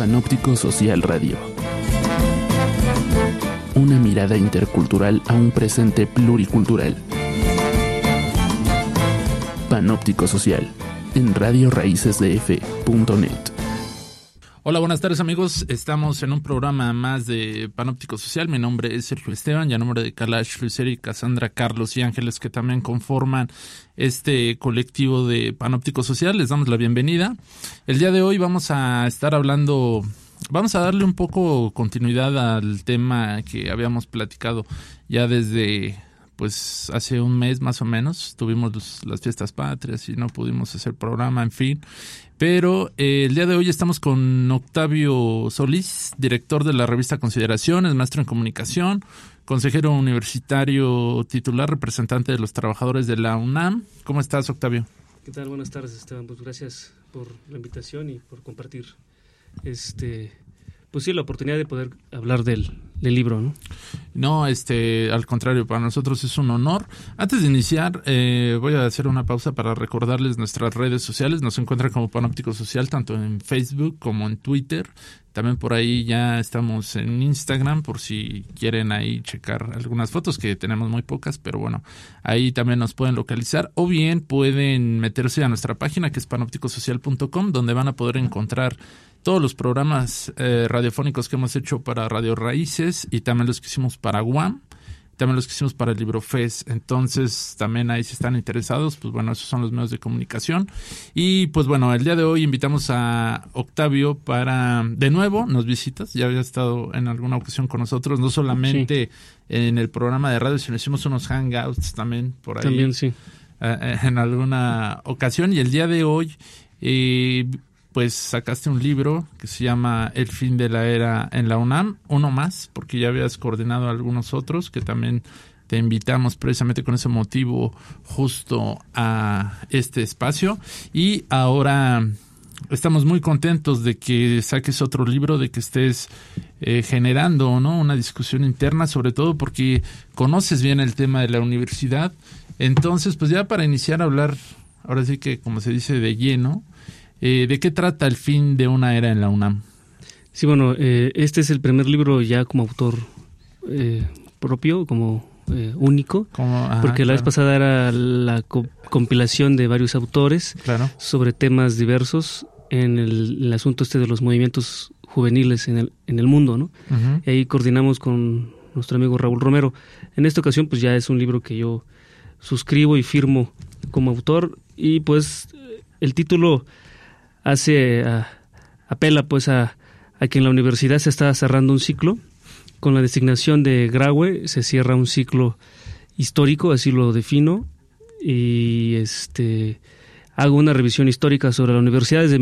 Panóptico Social Radio. Una mirada intercultural a un presente pluricultural. Panóptico Social, en radioraicesdf.net. Hola, buenas tardes amigos, estamos en un programa más de Panóptico Social. Mi nombre es Sergio Esteban y a nombre de Kalash, Luceri, Cassandra, Carlos y Ángeles, que también conforman este colectivo de Panóptico Social, les damos la bienvenida. El día de hoy vamos a darle un poco continuidad al tema que habíamos platicado ya desde pues hace un mes más o menos. Tuvimos las fiestas patrias y no pudimos hacer programa, en fin. Pero el día de hoy estamos con Octavio Solís, director de la revista Consideraciones, maestro en comunicación, consejero universitario titular, representante de los trabajadores de la UNAM. ¿Cómo estás, Octavio? ¿Qué tal? Buenas tardes, Esteban. Pues gracias por la invitación y por compartir pues sí, la oportunidad de poder hablar del libro, ¿no? No, al contrario, para nosotros es un honor. Antes de iniciar, voy a hacer una pausa para recordarles nuestras redes sociales. Nos encuentran como Panóptico Social, tanto en Facebook como en Twitter. También por ahí ya estamos en Instagram, por si quieren ahí checar algunas fotos, que tenemos muy pocas, pero bueno, ahí también nos pueden localizar. O bien pueden meterse a nuestra página, que es panopticosocial.com, donde van a poder encontrar todos los programas radiofónicos que hemos hecho para Radio Raíces y también los que hicimos para UAM, también los que hicimos para el Libro Fest. Entonces, también ahí si están interesados, pues bueno, esos son los medios de comunicación. Y pues bueno, el día de hoy invitamos a Octavio para, de nuevo, nos visitas. Ya había estado en alguna ocasión con nosotros, no solamente en el programa de radio, sino hicimos unos hangouts también por ahí. También, sí. En alguna ocasión. Y el día de hoy pues sacaste un libro que se llama El fin de la era en la UNAM, uno más, porque ya habías coordinado algunos otros que también te invitamos precisamente con ese motivo justo a este espacio. Y ahora estamos muy contentos de que saques otro libro, de que estés generando, ¿no?, una discusión interna, sobre todo porque conoces bien el tema de la universidad. Entonces, pues ya para iniciar a hablar, ahora sí que como se dice de lleno, ¿de qué trata El fin de una era en la UNAM? Sí, bueno, este es el primer libro ya como autor propio, como único, porque la vez pasada era la compilación de varios autores sobre temas diversos en el asunto de los movimientos juveniles en el mundo, ¿no? Uh-huh. Y ahí coordinamos con nuestro amigo Raúl Romero. En esta ocasión pues ya es un libro que yo suscribo y firmo como autor, y pues el título apela pues a que en la universidad se está cerrando un ciclo. Con la designación de Graue se cierra un ciclo histórico, así lo defino, y hago una revisión histórica sobre la universidad desde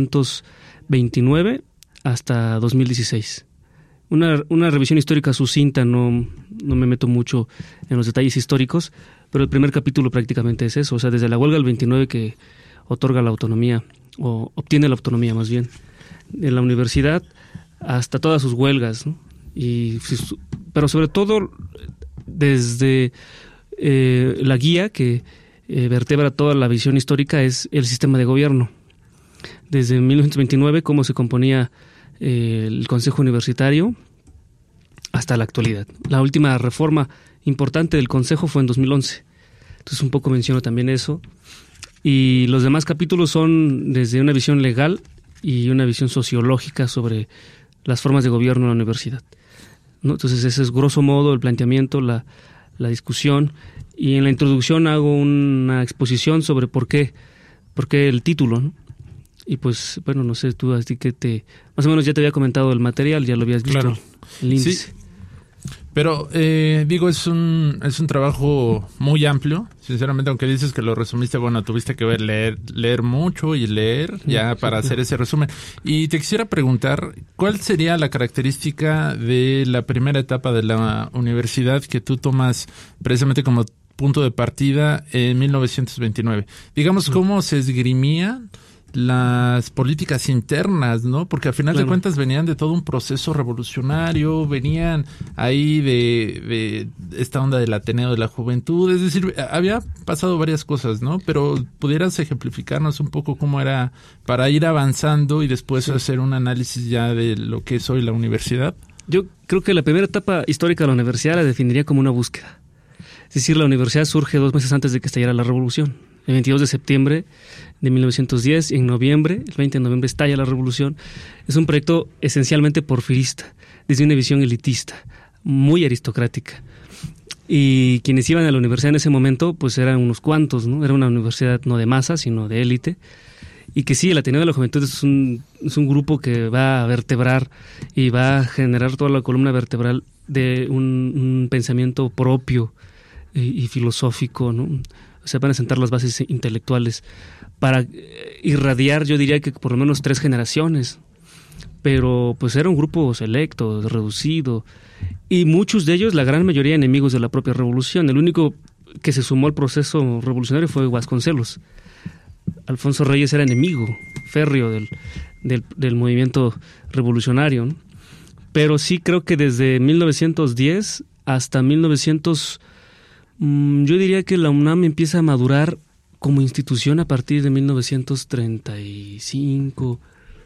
1929 hasta 2016. Una revisión histórica sucinta, no me meto mucho en los detalles históricos, pero el primer capítulo prácticamente es eso, o sea, desde la huelga del 29 que otorga la autonomía, o obtiene la autonomía más bien, en la universidad, hasta todas sus huelgas, ¿no? Pero sobre todo desde la guía que vertebra toda la visión histórica es el sistema de gobierno. Desde 1929, cómo se componía el Consejo Universitario hasta la actualidad. La última reforma importante del Consejo fue en 2011. Entonces un poco menciono también eso. Y los demás capítulos son desde una visión legal y una visión sociológica sobre las formas de gobierno en la universidad, ¿no? Entonces ese es grosso modo el planteamiento, la discusión, y en la introducción hago una exposición sobre por qué el título, ¿no? Y pues bueno, no sé, tú así que más o menos ya te había comentado el material, ya lo habías visto, claro, el índice. Sí. Pero es un trabajo muy amplio, sinceramente, aunque dices que lo resumiste, bueno, tuviste que leer mucho y leer ya para hacer ese resumen. Y te quisiera preguntar, ¿cuál sería la característica de la primera etapa de la universidad que tú tomas precisamente como punto de partida en 1929? Digamos, ¿cómo se esgrimían las políticas internas, ¿no? Porque al final de cuentas venían de todo un proceso revolucionario, venían ahí de esta onda del Ateneo de la Juventud, es decir, había pasado varias cosas, ¿no? Pero ¿pudieras ejemplificarnos un poco cómo era para ir avanzando y después hacer un análisis ya de lo que es hoy la universidad? Yo creo que la primera etapa histórica de la universidad la definiría como una búsqueda. Es decir, la universidad surge 2 meses antes de que estallara la revolución. El 22 de septiembre de 1910, en noviembre, el 20 de noviembre estalla la revolución. Es un proyecto esencialmente porfirista, desde una visión elitista, muy aristocrática. Y quienes iban a la universidad en ese momento, pues eran unos cuantos, ¿no? Era una universidad no de masa, sino de élite. Y que sí, el Ateneo de la Juventud es un grupo que va a vertebrar y va a generar toda la columna vertebral de un pensamiento propio y filosófico, ¿no? O sea, van a sentar las bases intelectuales para irradiar, yo diría que por lo menos 3 generaciones. Pero pues era un grupo selecto, reducido, y muchos de ellos, la gran mayoría, enemigos de la propia revolución. El único que se sumó al proceso revolucionario fue Vasconcelos. Alfonso Reyes era enemigo férreo del movimiento revolucionario, ¿no? Pero sí creo que desde 1910 hasta 1900... yo diría que la UNAM empieza a madurar como institución a partir de 1935,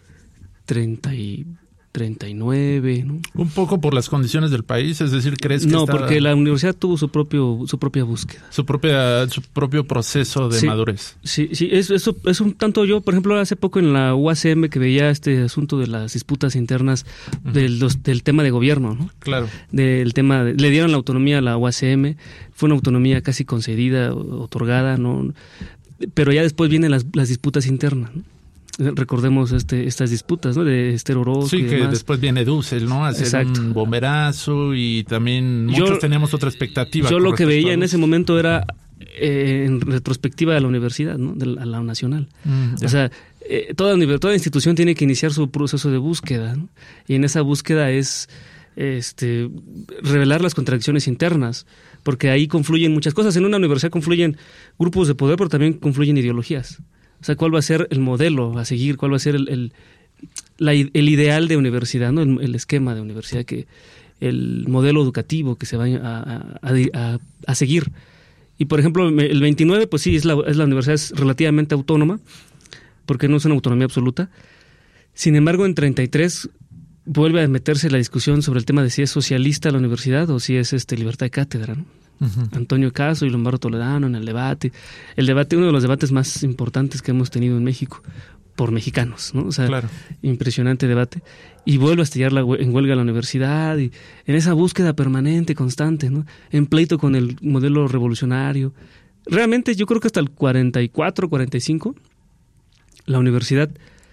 39, ¿no? Un poco por las condiciones del país, es decir, ¿crees que no, porque la universidad tuvo su propia búsqueda. Su propio proceso de madurez. Sí, eso es un tanto. Yo, por ejemplo, hace poco en la UACM que veía este asunto de las disputas internas del tema de gobierno, ¿no? Claro. Del tema, le dieron la autonomía a la UACM, fue una autonomía casi concedida, otorgada, ¿no? Pero ya después vienen las disputas internas, ¿no? Recordemos estas disputas, ¿no? De Esther Orozco. Sí, que después viene Dussel, ¿no? Hacer un bomberazo, y también muchos teníamos otra expectativa. Yo lo que veía en ese momento era en retrospectiva de la universidad, ¿no? A la nacional. O sea, toda institución tiene que iniciar su proceso de búsqueda, ¿no? Y en esa búsqueda es revelar las contradicciones internas, porque ahí confluyen muchas cosas. En una universidad confluyen grupos de poder, pero también confluyen ideologías. O sea, ¿cuál va a ser el modelo a seguir? ¿Cuál va a ser el ideal de universidad, ¿no? El esquema de universidad, el modelo educativo que se va a seguir? Y, por ejemplo, el 29, pues sí, la universidad es relativamente autónoma, porque no es una autonomía absoluta. Sin embargo, en 33 vuelve a meterse la discusión sobre el tema de si es socialista la universidad o si es libertad de cátedra, ¿no? Antonio Caso y Lombardo Toledano en el debate. Uno de los debates más importantes que hemos tenido en México por mexicanos, ¿no? O sea, claro. Impresionante debate. Y vuelve a estallar en huelga la universidad, y en esa búsqueda permanente, constante, ¿no? En pleito con el modelo revolucionario. Realmente yo creo que hasta el 44, 45, la universidad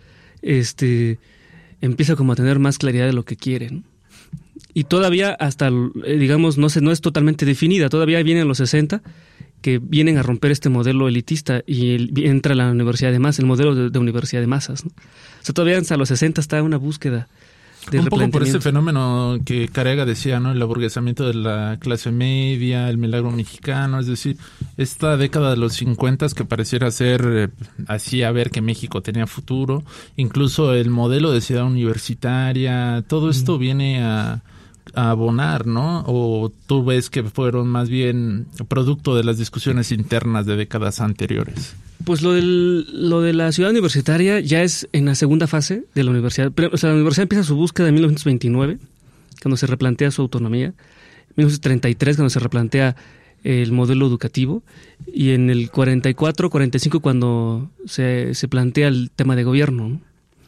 empieza como a tener más claridad de lo que quiere, ¿no? Y todavía hasta, digamos, no es totalmente definida. Todavía vienen los 60 que vienen a romper este modelo elitista y entra la universidad de masas, el modelo de universidad de masas, ¿no? O sea, todavía hasta los 60 está una búsqueda de un poco por ese fenómeno que Careaga decía, ¿no? El aburguesamiento de la clase media, el milagro mexicano, es decir, esta década de los 50 que pareciera ser así, a ver que México tenía futuro, incluso el modelo de ciudad universitaria, todo esto viene a abonar, ¿no? ¿O tú ves que fueron más bien producto de las discusiones internas de décadas anteriores? Pues lo de la ciudad universitaria ya es en la segunda fase de la universidad. Pero, o sea, la universidad empieza su búsqueda en 1929, cuando se replantea su autonomía, en 1933, cuando se replantea el modelo educativo, y en el 44, 45, cuando se plantea el tema de gobierno, ¿no?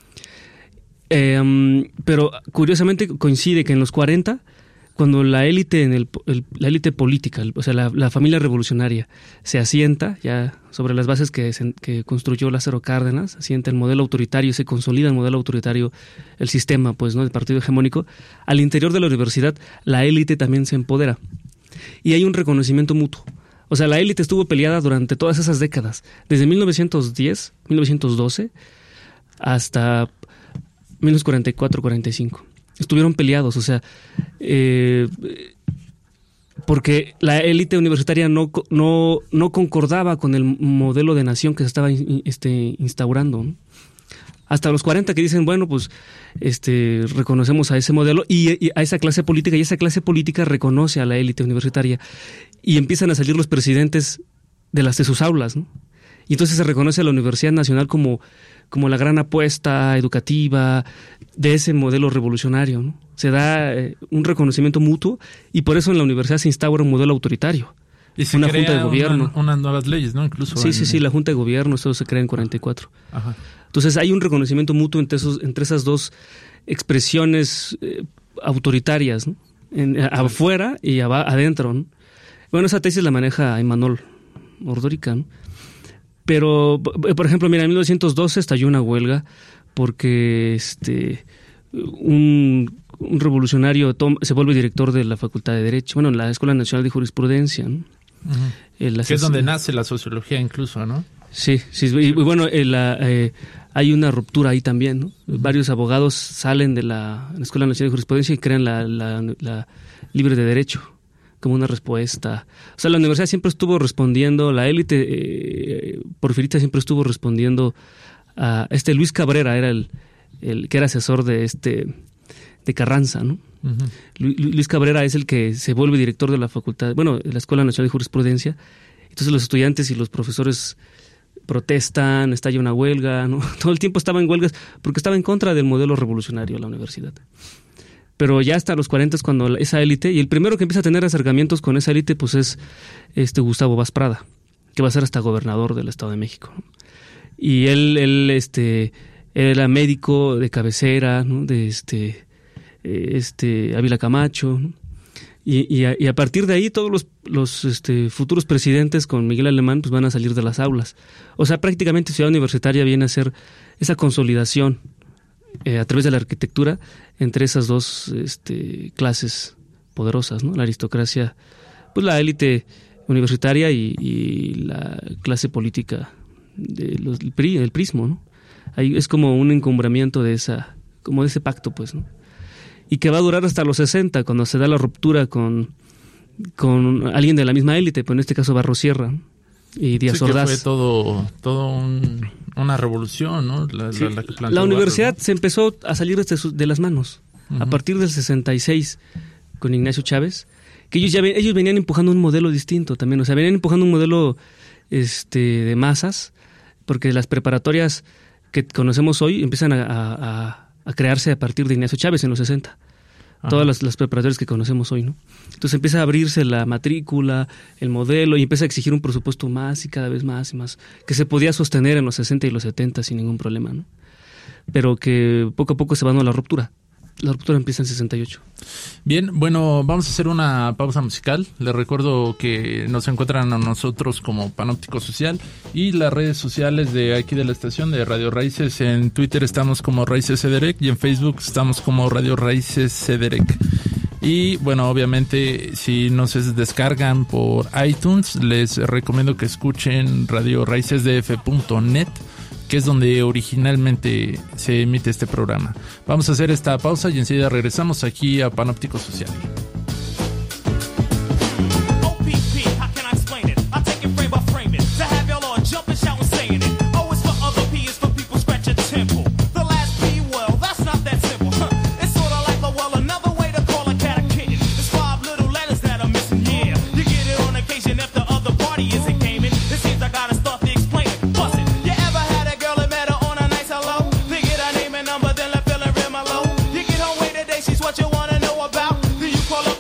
Pero curiosamente coincide que en los 40, cuando la élite la élite política, o sea, la familia revolucionaria se asienta ya sobre las bases que construyó Lázaro Cárdenas, asienta el modelo autoritario, se consolida el modelo autoritario, el sistema, pues, ¿no?, del partido hegemónico. Al interior de la universidad, la élite también se empodera y hay un reconocimiento mutuo. O sea, la élite estuvo peleada durante todas esas décadas, desde 1910, 1912 hasta 1944-45. Estuvieron peleados, o sea, porque la élite universitaria no concordaba con el modelo de nación que se estaba instaurando, ¿no? hasta los 40 que dicen, bueno, pues reconocemos a ese modelo y a esa clase política, y esa clase política reconoce a la élite universitaria, y empiezan a salir los presidentes de sus aulas, ¿no? Y entonces se reconoce a la Universidad Nacional como la gran apuesta educativa de ese modelo revolucionario, ¿no? Se da un reconocimiento mutuo, y por eso en la universidad se instaura un modelo autoritario. Y se una crea junta de gobierno. unas nuevas leyes, ¿no? Incluso Sí, la junta de gobierno, eso se crea en 44. Ajá. Entonces hay un reconocimiento mutuo entre esas dos expresiones autoritarias, ¿no? Afuera y adentro, ¿no? Bueno, esa tesis la maneja Imanol Ordórica, ¿no? Pero, por ejemplo, mira, en 1912 estalló una huelga porque un revolucionario se vuelve director de la Facultad de Derecho, bueno, en la Escuela Nacional de Jurisprudencia, ¿no? Uh-huh. Que es donde nace la sociología incluso, ¿no? Sí, y bueno, hay una ruptura ahí también, ¿no? Uh-huh. Varios abogados salen de la Escuela Nacional de Jurisprudencia y crean la Libre de Derecho como una respuesta. O sea, la universidad siempre estuvo respondiendo, la élite porfirista siempre estuvo respondiendo a Luis Cabrera, era el que era asesor de Carranza, ¿no? Uh-huh. Luis Cabrera es el que se vuelve director de la facultad, bueno, de la Escuela Nacional de Jurisprudencia. Entonces los estudiantes y los profesores protestan, estalla una huelga, ¿no? Todo el tiempo estaba en huelgas porque estaba en contra del modelo revolucionario de la universidad. Pero ya hasta los 40 es cuando esa élite, y el primero que empieza a tener acercamientos con esa élite, pues es Gustavo Vaz Prada, que va a ser hasta gobernador del Estado de México. Y él era médico de cabecera, ¿no? De Ávila Camacho, ¿no? Y a partir de ahí todos los futuros presidentes con Miguel Alemán pues van a salir de las aulas. O sea, prácticamente Ciudad Universitaria viene a ser esa consolidación a través de la arquitectura entre esas dos clases poderosas, ¿no? La aristocracia, pues la élite universitaria y la clase política del prismo, ¿no? Ahí es como un encumbramiento de ese pacto, pues, ¿no? Y que va a durar hasta los 60, cuando se da la ruptura con alguien de la misma élite, pues en este caso Barros Sierra y Díaz Ordaz. Que fue todo una revolución, ¿no? La universidad, Barros, ¿no? Se empezó a salir de las manos, uh-huh, a partir del 66 con Ignacio Chávez, que ellos venían empujando un modelo distinto también, o sea, venían empujando un modelo de masas, porque las preparatorias que conocemos hoy empiezan a crearse a partir de Ignacio Chávez en los 60. Ajá. Todas las preparatorias que conocemos hoy, ¿no? Entonces empieza a abrirse la matrícula, el modelo, y empieza a exigir un presupuesto más y cada vez más y más, que se podía sostener en los 60 y los 70 sin ningún problema, ¿no? Pero que poco a poco se va dando la ruptura. La ruptura empieza en 68. Bien, bueno, vamos a hacer una pausa musical. Les recuerdo que nos encuentran a nosotros como Panóptico Social y las redes sociales de aquí de la estación de Radio Raíces. En Twitter estamos como Raíces CDREC y en Facebook estamos como Radio Raíces CDREC. Y bueno, obviamente si nos descargan por iTunes, les recomiendo que escuchen radioraicesdf.net, que es donde originalmente se emite este programa. Vamos a hacer esta pausa y enseguida regresamos aquí a Panóptico Social. She's what you wanna know about. Do you call her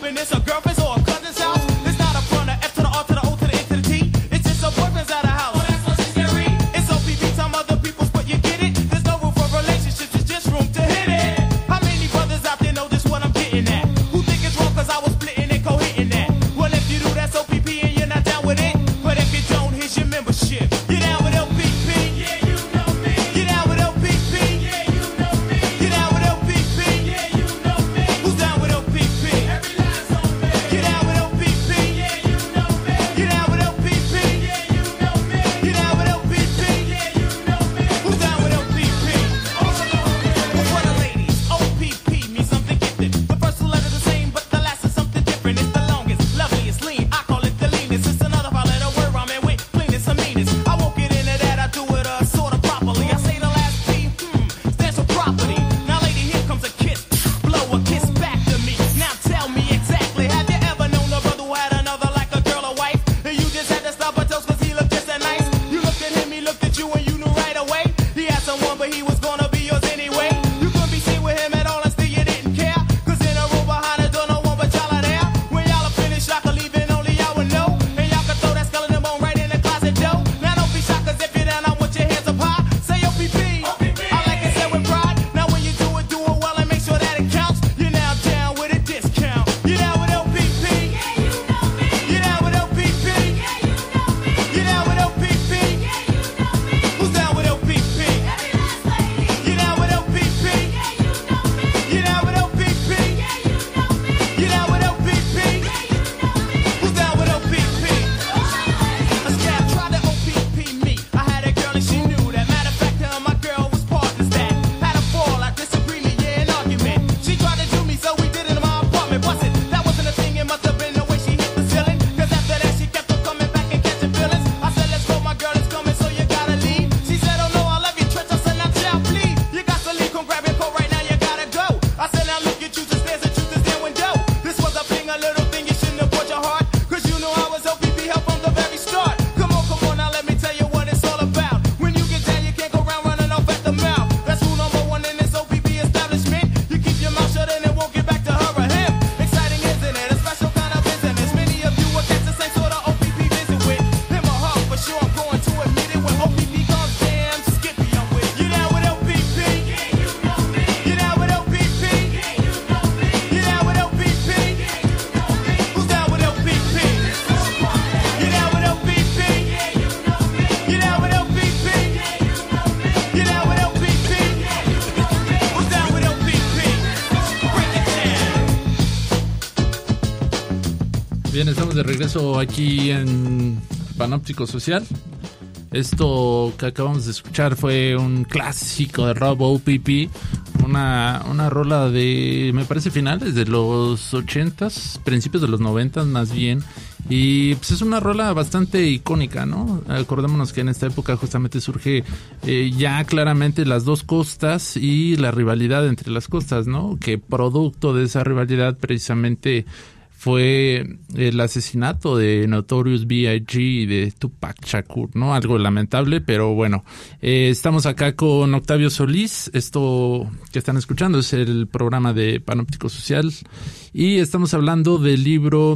Bien, estamos de regreso aquí en Panóptico Social. Esto que acabamos de escuchar fue un clásico de Rob OPP, una rola de, me parece, finales de los 80s, principios de los 90s más bien. Y pues es una rola bastante icónica, ¿no? Acordémonos que en esta época justamente surge ya claramente las dos costas y la rivalidad entre las costas, ¿no? Que producto de esa rivalidad precisamente fue el asesinato de Notorious B.I.G. y de Tupac Shakur, ¿no? Algo lamentable, pero bueno. Estamos acá con Octavio Solís. Esto que están escuchando es el programa de Panóptico Social. Y estamos hablando del libro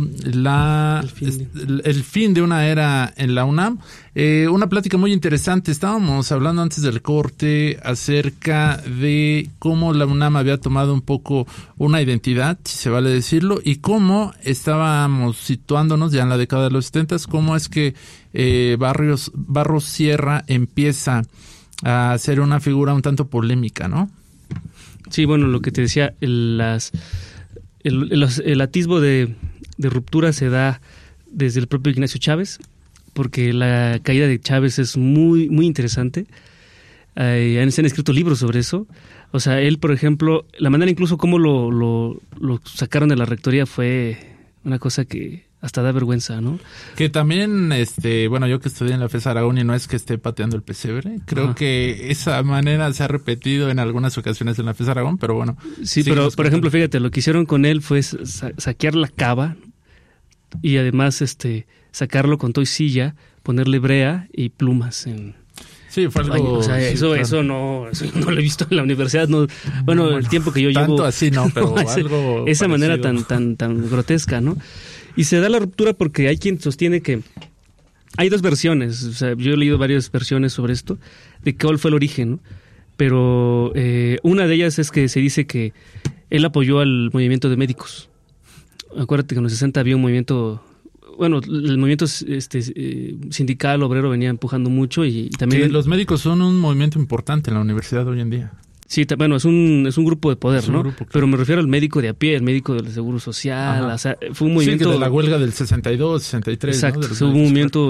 El fin de una era en la UNAM. Una plática muy interesante. Estábamos hablando antes del corte acerca de cómo la UNAM había tomado un poco una identidad, si se vale decirlo, y cómo estábamos situándonos ya en la década de los 70s, cómo es que Barros Sierra empieza a ser una figura un tanto polémica, ¿no? Sí, bueno, lo que te decía, el atisbo de ruptura se da desde el propio Ignacio Chávez, porque la caída de Chávez es muy, muy interesante. Se han escrito libros sobre eso. O sea, él, por ejemplo, la manera incluso como lo sacaron de la rectoría fue una cosa que hasta da vergüenza, ¿no? Que también, bueno, yo que estudié en la FES Aragón y no es que esté pateando el pesebre, creo que esa manera se ha repetido en algunas ocasiones en la FES Aragón, pero bueno. Sí, pero por ejemplo, fíjate, lo que hicieron con él fue saquear la cava y además sacarlo con toisilla, ponerle brea y plumas en... Sí, fue algo... O sea, eso no lo he visto en la universidad. No, bueno, el tiempo que yo llevo... Tanto así no, pero algo esa parecido. manera tan grotesca, ¿no? Y se da la ruptura porque hay quien sostiene que... Hay dos versiones, o sea, yo he leído varias versiones sobre esto, de cuál fue el origen, ¿no? Pero una de ellas es que se dice que él apoyó al movimiento de médicos. Acuérdate que en los 60 había un movimiento... Bueno, el movimiento sindical, obrero venía empujando mucho y también... Que los médicos son un movimiento importante en la universidad hoy en día. Sí, bueno, es un grupo de poder, ¿no? Pero me refiero al médico de a pie, el médico del Seguro Social. Ajá. O sea, fue un movimiento... Sí, que de la huelga del 62, 63, exacto, ¿no? Fue un movimiento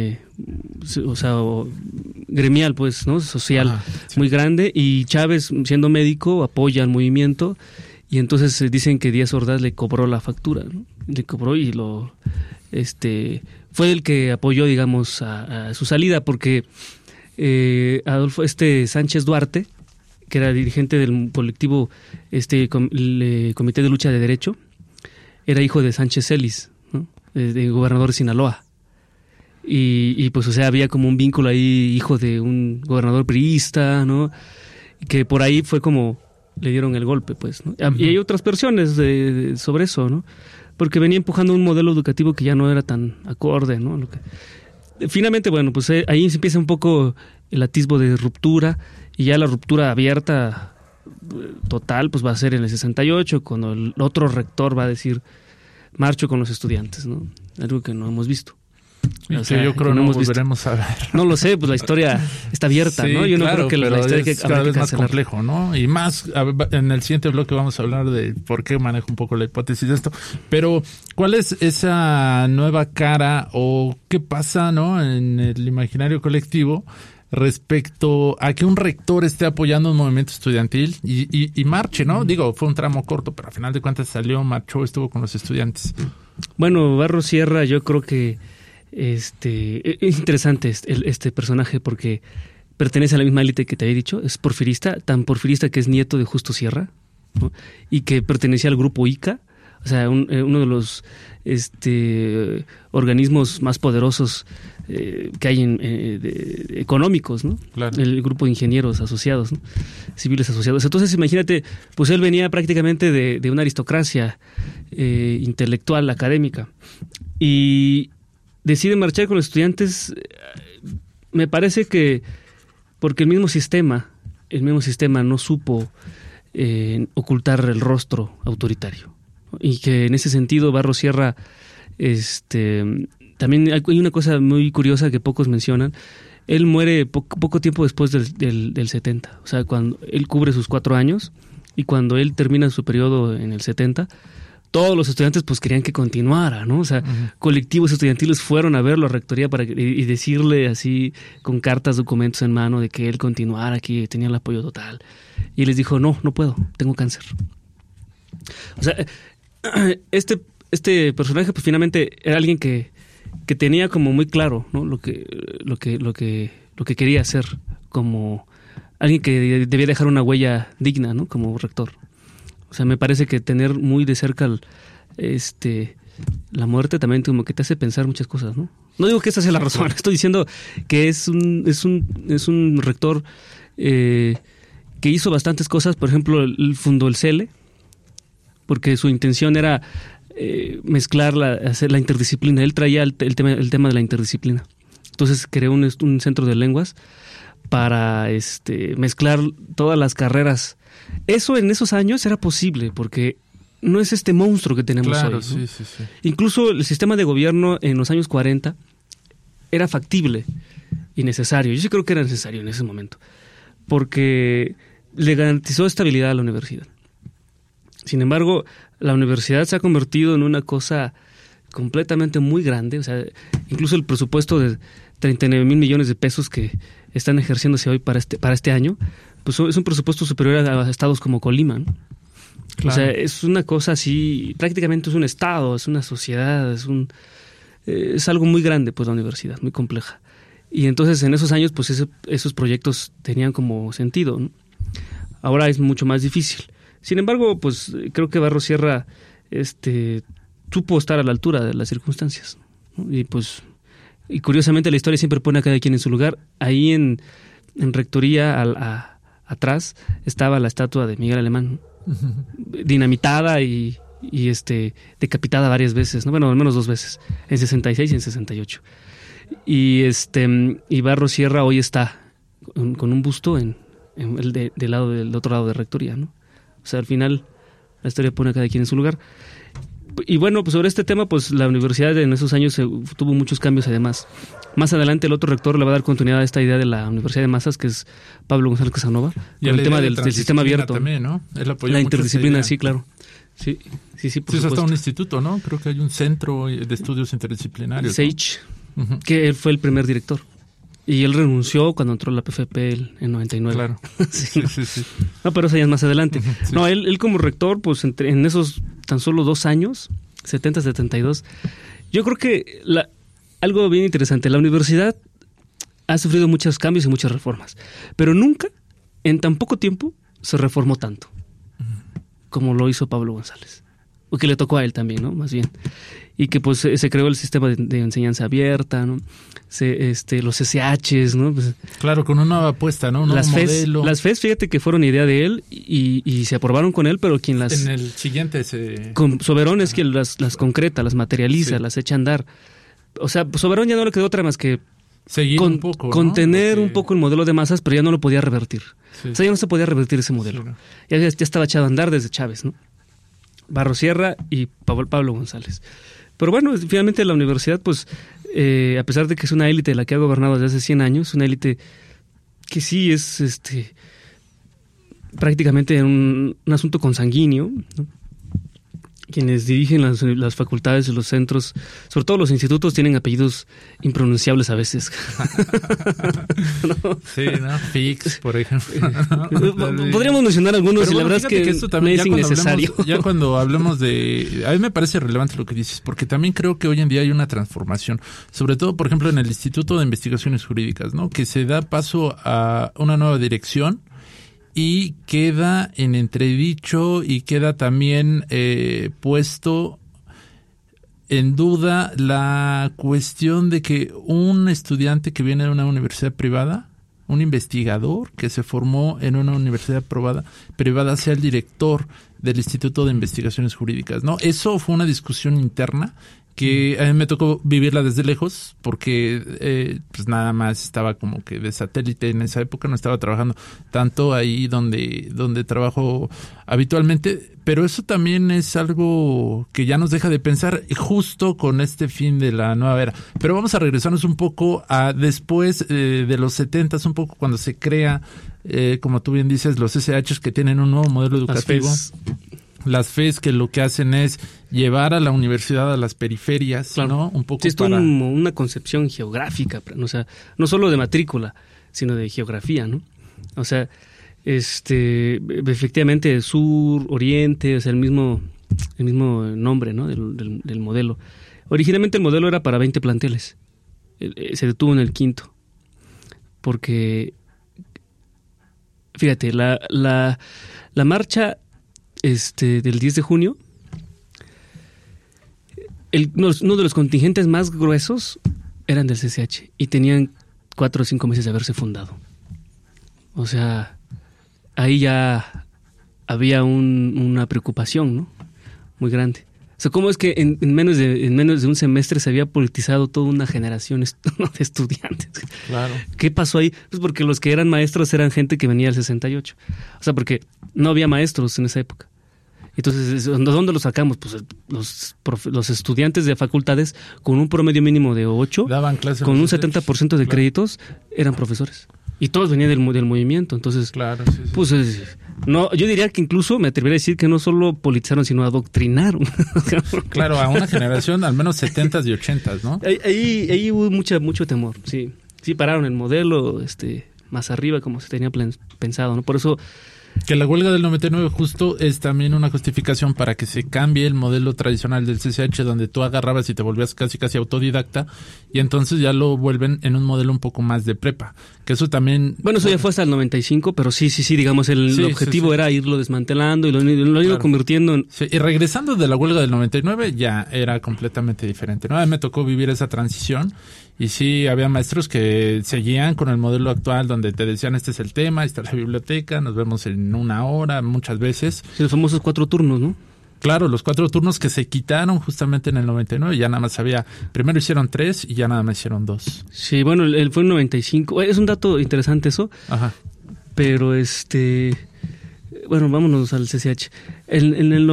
gremial, pues, ¿no? Social. Ajá, sí. Muy grande. Y Chávez, siendo médico, apoya al movimiento. Y entonces dicen que Díaz Ordaz le cobró la factura, ¿no? Le cobró y fue el que apoyó, digamos, a su salida, porque Adolfo Sánchez Duarte, que era dirigente del colectivo Comité de Lucha de Derecho, era hijo de Sánchez Celis, ¿no? De gobernador de Sinaloa. Y pues, o sea, había como un vínculo ahí, hijo de un gobernador priista, ¿no? Que por ahí fue como le dieron el golpe, pues, ¿no? Uh-huh. Y hay otras versiones sobre eso, ¿no? Porque venía empujando un modelo educativo que ya no era tan acorde, ¿no? Finalmente, bueno, pues ahí se empieza un poco el atisbo de ruptura, y ya la ruptura abierta total pues va a ser en el 68, cuando el otro rector va a decir marcho con los estudiantes, ¿no? Algo que no hemos visto. O sea, yo creo que no volveremos a ver. No lo sé, pues la historia está abierta, sí, ¿no? Yo claro, no creo que la historia es cada vez más complejo, ¿no? Y más, en el siguiente bloque vamos a hablar de por qué manejo un poco la hipótesis de esto. Pero, ¿cuál es esa nueva cara o qué pasa, ¿no? En el imaginario colectivo respecto a que un rector esté apoyando un movimiento estudiantil y marche, ¿no? Digo, fue un tramo corto, pero al final de cuentas salió, marchó, estuvo con los estudiantes. Bueno, Barros Sierra, yo creo que es interesante este personaje porque pertenece a la misma élite que te había dicho, es porfirista, tan porfirista que es nieto de Justo Sierra, ¿no? Y que pertenecía al grupo ICA, o sea, uno de los organismos más poderosos que hay económicos, ¿no? Claro. El grupo de ingenieros asociados, ¿no? Civiles asociados. Entonces, imagínate, pues él venía prácticamente de una aristocracia intelectual, académica, y decide marchar con los estudiantes. Me parece que porque el mismo sistema no supo ocultar el rostro autoritario, ¿no? Y que en ese sentido Barros Sierra también hay una cosa muy curiosa que pocos mencionan. Él muere poco tiempo después del 70, o sea, cuando él cubre sus 4 años, y cuando él termina su periodo en el 70, todos los estudiantes pues querían que continuara, ¿no? O sea, colectivos estudiantiles fueron a verlo a rectoría y decirle así, con cartas, documentos en mano, de que él continuara aquí, tenía el apoyo total. Y les dijo, no puedo, tengo cáncer. O sea, este personaje pues finalmente era alguien que tenía como muy claro, ¿no? lo que quería hacer, como alguien que debía dejar una huella digna, ¿no? Como rector. O sea, me parece que tener muy de cerca la muerte también como que te hace pensar muchas cosas, ¿no? No digo que esta sea la razón, estoy diciendo que es un rector que hizo bastantes cosas. Por ejemplo, él fundó el CELE, porque su intención era mezclar, hacer la interdisciplina. Él traía el tema de la interdisciplina. Entonces creó un centro de lenguas para mezclar todas las carreras. Eso en esos años era posible, porque no es este monstruo que tenemos hoy, ¿no? Sí. Incluso el sistema de gobierno en los años 40 era factible y necesario. Yo sí creo que era necesario en ese momento, porque le garantizó estabilidad a la universidad. Sin embargo, la universidad se ha convertido en una cosa completamente muy grande. O sea, incluso el presupuesto de 39 mil millones de pesos que están ejerciéndose hoy para este año, pues es un presupuesto superior a estados como Colima, ¿no? Claro. O sea, es una cosa así, prácticamente es un estado, es una sociedad, es algo muy grande, pues, la universidad, muy compleja. Y entonces en esos años, pues esos proyectos tenían como sentido, ¿no? Ahora es mucho más difícil. Sin embargo, pues creo que Barros Sierra supo estar a la altura de las circunstancias, ¿no? Y curiosamente la historia siempre pone a cada quien en su lugar. Ahí en rectoría atrás estaba la estatua de Miguel Alemán, dinamitada y decapitada varias veces, ¿no? Bueno, al menos 2 veces, en 66 y en 68. Y Barros Sierra hoy está con un busto del otro lado de rectoría, ¿no? O sea, al final la historia pone a cada quien en su lugar. Y bueno, pues sobre este tema, pues la universidad en esos años tuvo muchos cambios además. Más adelante el otro rector le va a dar continuidad a esta idea de la Universidad de Masas, que es Pablo González Casanova, y con el tema del sistema abierto. También, ¿no? Él apoyó la mucho interdisciplina, sí, claro. Sí, por supuesto. Es hasta un instituto, ¿no? Creo que hay un centro de estudios interdisciplinarios, SAGE, ¿no? Que él fue el primer director. Y él renunció cuando entró a la PFP en 99. Claro. Sí. No, pero eso ya es más adelante. Sí. No, él como rector, pues en esos tan solo 2 años, 70, 72, yo creo que algo bien interesante, la universidad ha sufrido muchos cambios y muchas reformas, pero nunca, en tan poco tiempo, se reformó tanto como lo hizo Pablo González. O que le tocó a él también, ¿no? Más bien. Y que pues se creó el sistema de enseñanza abierta, ¿no? Los SHs, ¿no? Pues, claro, con una nueva apuesta, ¿no? Un nuevo modelo. Las FES, fíjate que fueron idea de él y se aprobaron con él, pero quien las... En el siguiente Soberón es quien las concreta, las materializa, las echa a andar. O sea, Soberón ya no le quedó otra más que seguir un poco, contener un poco el modelo de Masas, pero ya no lo podía revertir. Sí. O sea, ya no se podía revertir ese modelo. Sí, ¿no? Ya estaba echado a andar desde Chávez, ¿no? Barros Sierra y Pablo González. Pero bueno, finalmente la universidad, pues, a pesar de que es una élite la que ha gobernado desde hace 100 años, una élite que sí es prácticamente un asunto consanguíneo, ¿no? Quienes dirigen las facultades de los centros, sobre todo los institutos, tienen apellidos impronunciables a veces. ¿No? Sí, ¿no? Fix, por ejemplo. Podríamos mencionar algunos, y la verdad es que esto también, es innecesario. Ya cuando hablemos de... A mí me parece relevante lo que dices, porque también creo que hoy en día hay una transformación, sobre todo, por ejemplo, en el Instituto de Investigaciones Jurídicas, ¿no? Que se da paso a una nueva dirección, y queda en entredicho y queda también puesto en duda la cuestión de que un estudiante que viene de una universidad privada, un investigador que se formó en una universidad privada sea el director del Instituto de Investigaciones Jurídicas, ¿no? Eso fue una discusión interna que a mí me tocó vivirla desde lejos porque pues nada más estaba como que de satélite en esa época, no estaba trabajando tanto ahí donde trabajo habitualmente, pero eso también es algo que ya nos deja de pensar justo con este fin de la nueva era. Pero vamos a regresarnos un poco a después de los 70s, un poco cuando se crea, como tú bien dices, los SHs que tienen un nuevo modelo educativo. las FES que lo que hacen es llevar a la universidad a las periferias, claro, ¿no? Un poco sí, esto una concepción geográfica, o sea, no solo de matrícula, sino de geografía, ¿no? O sea, efectivamente sur, oriente, o sea, el mismo nombre, ¿no? del modelo. Originalmente el modelo era para 20 planteles. Se detuvo en el 5º. Porque, fíjate, la marcha del 10 de junio, uno de los contingentes más gruesos eran del CCH y tenían 4 o 5 meses de haberse fundado. O sea, ahí ya había una preocupación, ¿no? Muy grande. O sea, ¿cómo es que en menos de un semestre se había politizado toda una generación de estudiantes? Claro. ¿Qué pasó ahí? Pues porque los que eran maestros eran gente que venía del 68. O sea, porque no había maestros en esa época. Entonces, ¿dónde los sacamos? Pues los estudiantes de facultades con un promedio mínimo de 8, daban clases con un 70% de créditos, eran profesores. Y todos venían del movimiento. Entonces, claro, sí. Pues no, yo diría que incluso me atrevería a decir que no solo politizaron, sino adoctrinaron. Claro, a una generación, al menos 70s y 80s, ¿no? Ahí hubo mucho temor, sí. Sí pararon el modelo más arriba como se tenía pensado, ¿no? Por eso... Que la huelga del 99 justo es también una justificación para que se cambie el modelo tradicional del CCH, donde tú agarrabas y te volvías casi autodidacta, y entonces ya lo vuelven en un modelo un poco más de prepa. Que eso también... Bueno, eso ya fue hasta el 95, pero sí, digamos, el objetivo era irlo desmantelando y lo ido claro, convirtiendo en... Sí, y regresando de la huelga del 99 ya era completamente diferente, ¿no? A mí me tocó vivir esa transición. Y sí, había maestros que seguían con el modelo actual donde te decían este es el tema, esta es la biblioteca, nos vemos en 1 hora, muchas veces. Sí, los famosos 4 turnos, ¿no? Claro, los 4 turnos que se quitaron justamente en el 99, ya nada más había, primero hicieron 3 y ya nada más hicieron 2. Sí, bueno, él fue en 95, es un dato interesante eso. Ajá. Pero bueno, vámonos al CCH. En el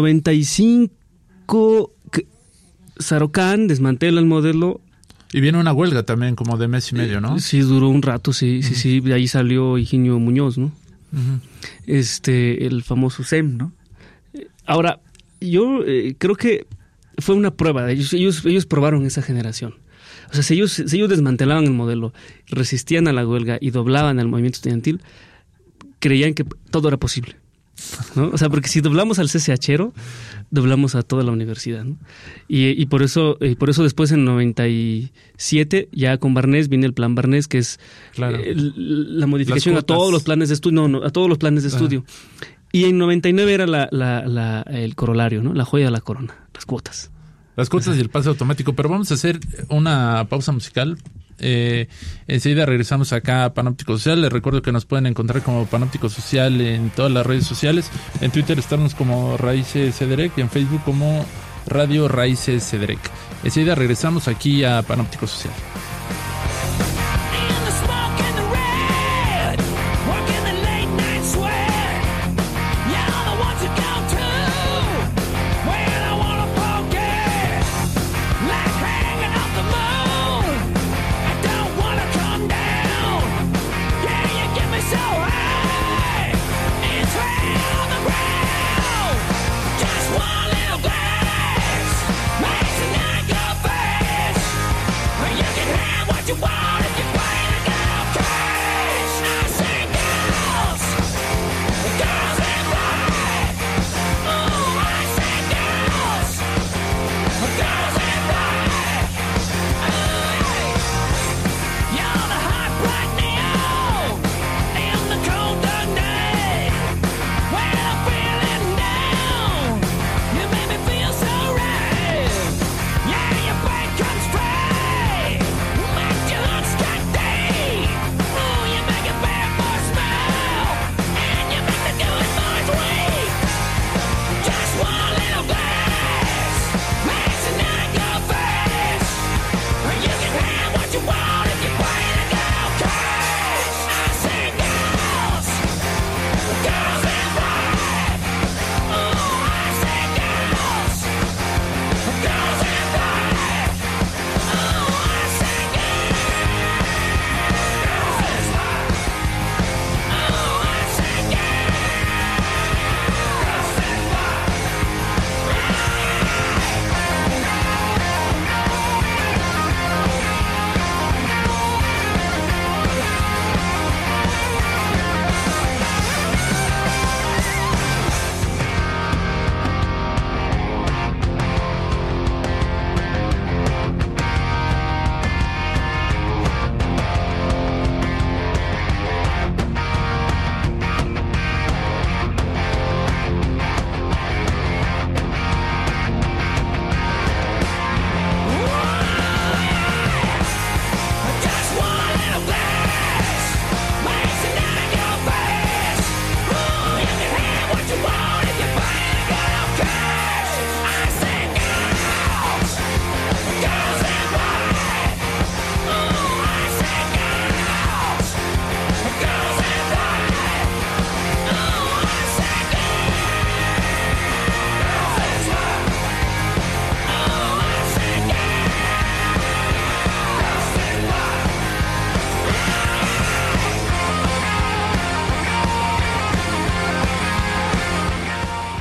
95, Sarocán desmantela el modelo. Y viene una huelga también, como de mes y medio, ¿no? Sí, duró un rato, sí. De ahí salió Higinio Muñoz, ¿no? Uh-huh. El famoso SEM, ¿no? Ahora, yo creo que fue una prueba. Ellos probaron esa generación. O sea, si ellos desmantelaban el modelo, resistían a la huelga y doblaban al movimiento estudiantil, creían que todo era posible, ¿no? O sea, porque si doblamos al CCHero, doblamos a toda la universidad, ¿no? Y por eso después en 97 ya con Barnés viene el plan Barnés, que es claro, la modificación a todos los planes de estudio, a todos los planes de estudio. Y en 99 era el corolario, ¿no? La joya de la corona, las cuotas. Las cuotas y el pase automático. Pero vamos a hacer una pausa musical. Enseguida regresamos acá a Panóptico Social. Les recuerdo que nos pueden encontrar como Panóptico Social en todas las redes sociales. En Twitter estamos como Raíces Cederec y en Facebook como Radio Raíces Cederec. Enseguida regresamos aquí a Panóptico Social. You can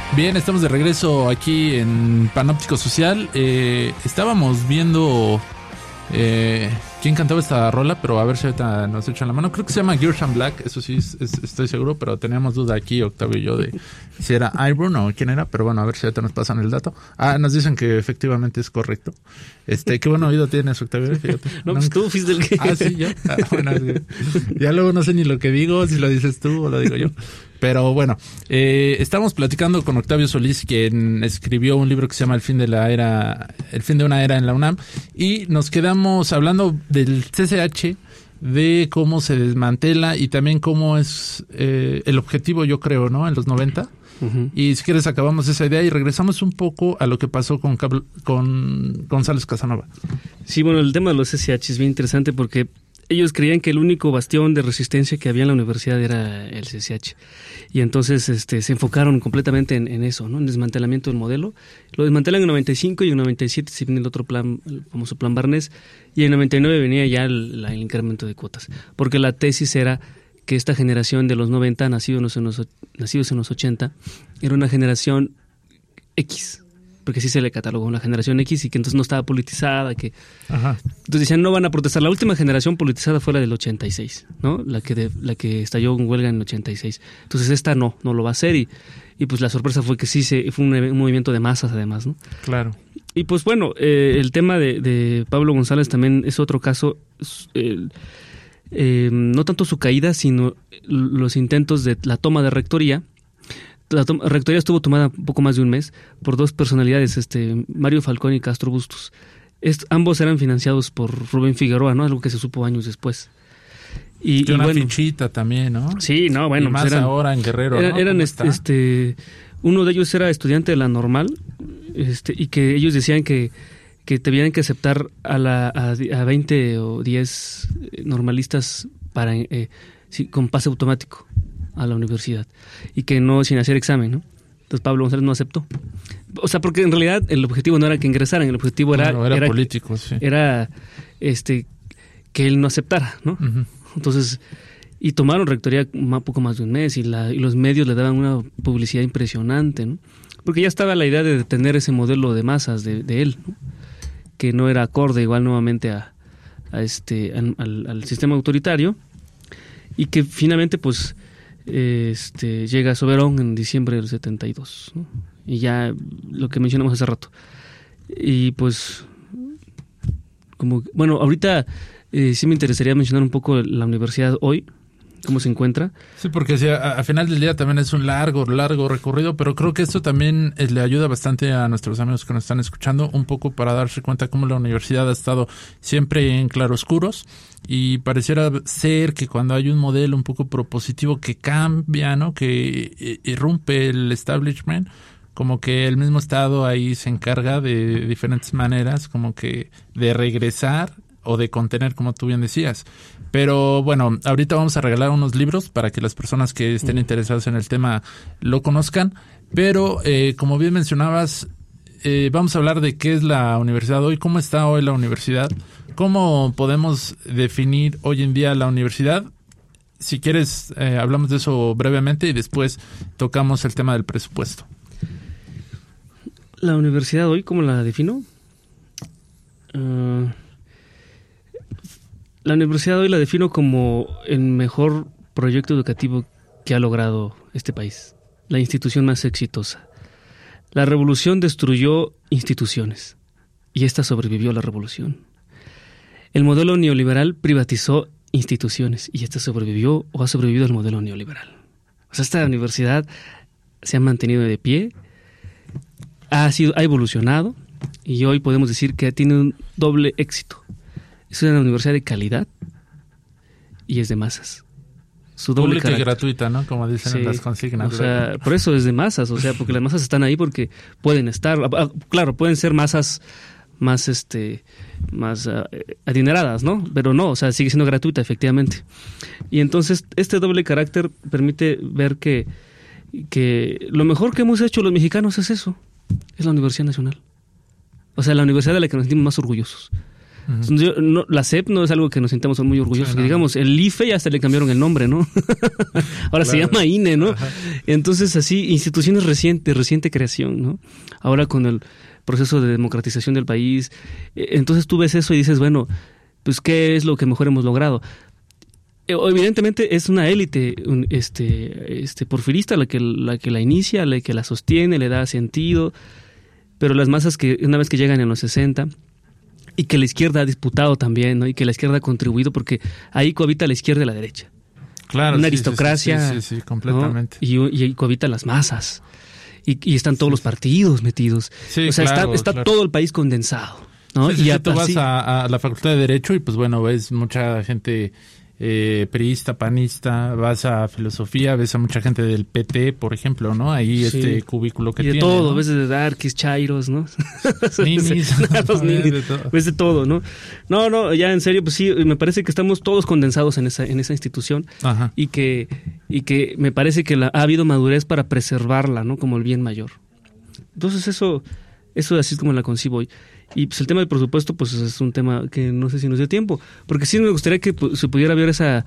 Bien, estamos de regreso aquí en Panóptico Social. Estábamos viendo quién cantaba esta rola, pero a ver si ahorita nos echan la mano. Creo que se llama Gershon Black, eso sí, estoy seguro, pero teníamos duda aquí, Octavio y yo, de si era Iron o quién era, pero bueno, a ver si ahorita nos pasan el dato. Nos dicen que efectivamente es correcto. Qué buen oído tienes, Octavio, fíjate. No, pues tú fuiste el que... Sí, yo. Bueno, ya luego no sé ni lo que digo, si lo dices tú o lo digo yo. Pero bueno, estamos platicando con Octavio Solís, quien escribió un libro que se llama El fin de una era en la UNAM, y nos quedamos hablando del CCH, de cómo se desmantela y también cómo es el objetivo, yo creo, ¿no? En los 90. Uh-huh. Y si quieres acabamos esa idea y regresamos un poco a lo que pasó con González Casanova. Sí, bueno, el tema de los CCH es bien interesante porque ellos creían que el único bastión de resistencia que había en la universidad era el CCH. Y entonces se enfocaron completamente en eso, ¿no? En desmantelamiento del modelo. Lo desmantelan en 95 y en 97 se viene el otro plan, el famoso plan Barnés, y en 99 venía ya el incremento de cuotas. Porque la tesis era que esta generación de los 90, nacidos en los 80, era una generación X, porque así se le catalogó una generación X y que entonces no estaba politizada, que Ajá. Entonces decían no van a protestar. La última generación politizada fue la del 86, ¿no? La que estalló en huelga en el 86. Entonces esta no lo va a hacer y pues la sorpresa fue que sí fue un movimiento de masas además, ¿no? Claro. Y pues bueno, el tema de Pablo González también es otro caso. No tanto su caída, sino los intentos de la toma de rectoría. La rectoría estuvo tomada un poco más de un mes por dos personalidades, Mario Falcón y Castro Bustos. Ambos eran financiados por Rubén Figueroa, ¿no? Algo que se supo años después. Y una fichita también, ¿no? Sí, no, bueno. Y más pues ahora en Guerrero, ¿no? Uno de ellos era estudiante de la normal, y que ellos decían que tenían que aceptar a 20 o 10 normalistas con pase automático a la universidad y que no sin hacer examen, ¿no? Entonces Pablo González no aceptó. O sea, porque en realidad el objetivo no era que ingresaran, el objetivo era político, sí. Era que él no aceptara, ¿no? Uh-huh. Entonces, y tomaron rectoría poco más de un mes y los medios le daban una publicidad impresionante, ¿no? Porque ya estaba la idea de detener ese modelo de masas de él, ¿no? Que no era acorde igual nuevamente al sistema autoritario y que finalmente pues llega Soberón en diciembre del 72, ¿no? Y ya lo que mencionamos hace rato y pues como bueno ahorita sí me interesaría mencionar un poco la universidad hoy, cómo se encuentra. Sí, porque a final del día también es un largo recorrido, pero creo que esto también le ayuda bastante a nuestros amigos que nos están escuchando un poco para darse cuenta cómo la universidad ha estado siempre en claroscuros y pareciera ser que cuando hay un modelo un poco propositivo que cambia, ¿no? Que irrumpe el establishment, como que el mismo Estado ahí se encarga de diferentes maneras como que de regresar o de contener, como tú bien decías. Pero bueno, ahorita vamos a regalar unos libros para que las personas que estén interesadas en el tema lo conozcan. Pero como bien mencionabas, vamos a hablar de qué es la universidad hoy, cómo está hoy la universidad, cómo podemos definir hoy en día la universidad. Si quieres, hablamos de eso brevemente y después tocamos el tema del presupuesto. La universidad hoy, ¿cómo la defino? La universidad hoy la defino como el mejor proyecto educativo que ha logrado este país, la institución más exitosa. La revolución destruyó instituciones y esta sobrevivió a la revolución. El modelo neoliberal privatizó instituciones y esta sobrevivió o ha sobrevivido al modelo neoliberal. O sea, esta universidad se ha mantenido de pie, ha evolucionado y hoy podemos decir que tiene un doble éxito. Es una universidad de calidad y es de masas. Su doble pública y gratuita, ¿no? Como dicen en las consignas. O sea, por eso es de masas, o sea, porque las masas están ahí porque pueden estar, claro, pueden ser masas más adineradas, ¿no? Pero no, o sea, sigue siendo gratuita, efectivamente. Y entonces este doble carácter permite ver que lo mejor que hemos hecho los mexicanos es eso, es la Universidad Nacional. O sea, la universidad de la que nos sentimos más orgullosos. La SEP no es algo que nos sintamos muy orgullosos. Sí, no. Digamos, el IFE ya hasta le cambiaron el nombre, ¿no? Ahora se llama INE, ¿no? Ajá. Entonces, así, instituciones reciente creación, ¿no? Ahora con el proceso de democratización del país. Entonces tú ves eso y dices, bueno, pues ¿qué es lo que mejor hemos logrado? Evidentemente es una élite porfirista la que la inicia, la que la sostiene, le da sentido, pero las masas que una vez que llegan en los 60 y que la izquierda ha disputado también, ¿no? Y que la izquierda ha contribuido, porque ahí cohabita la izquierda y la derecha. Claro, una sí, aristocracia, sí, completamente. ¿no? Y cohabitan las masas y están todos los partidos metidos. Sí, o sea, claro, está claro. todo el país condensado, ¿no? Sí, y tú vas a la Facultad de Derecho y pues bueno, ves mucha gente priista, panista, vas a filosofía, ves a mucha gente del PT, por ejemplo, ¿no? Ahí Sí. Cubículo que y de tiene, todo, ¿no? ves de darkies, chairos, ¿no? Ninis. Los ninis. De todo. Ves de todo, ¿no? No, ya en serio, pues sí, me parece que estamos todos condensados en esa institución. Ajá. y que me parece que ha habido madurez para preservarla, ¿no? Como el bien mayor. Entonces eso así es como la concibo hoy. Y pues el tema del presupuesto, pues es un tema que no sé si nos dé tiempo, porque sí me gustaría que se pudiera ver esa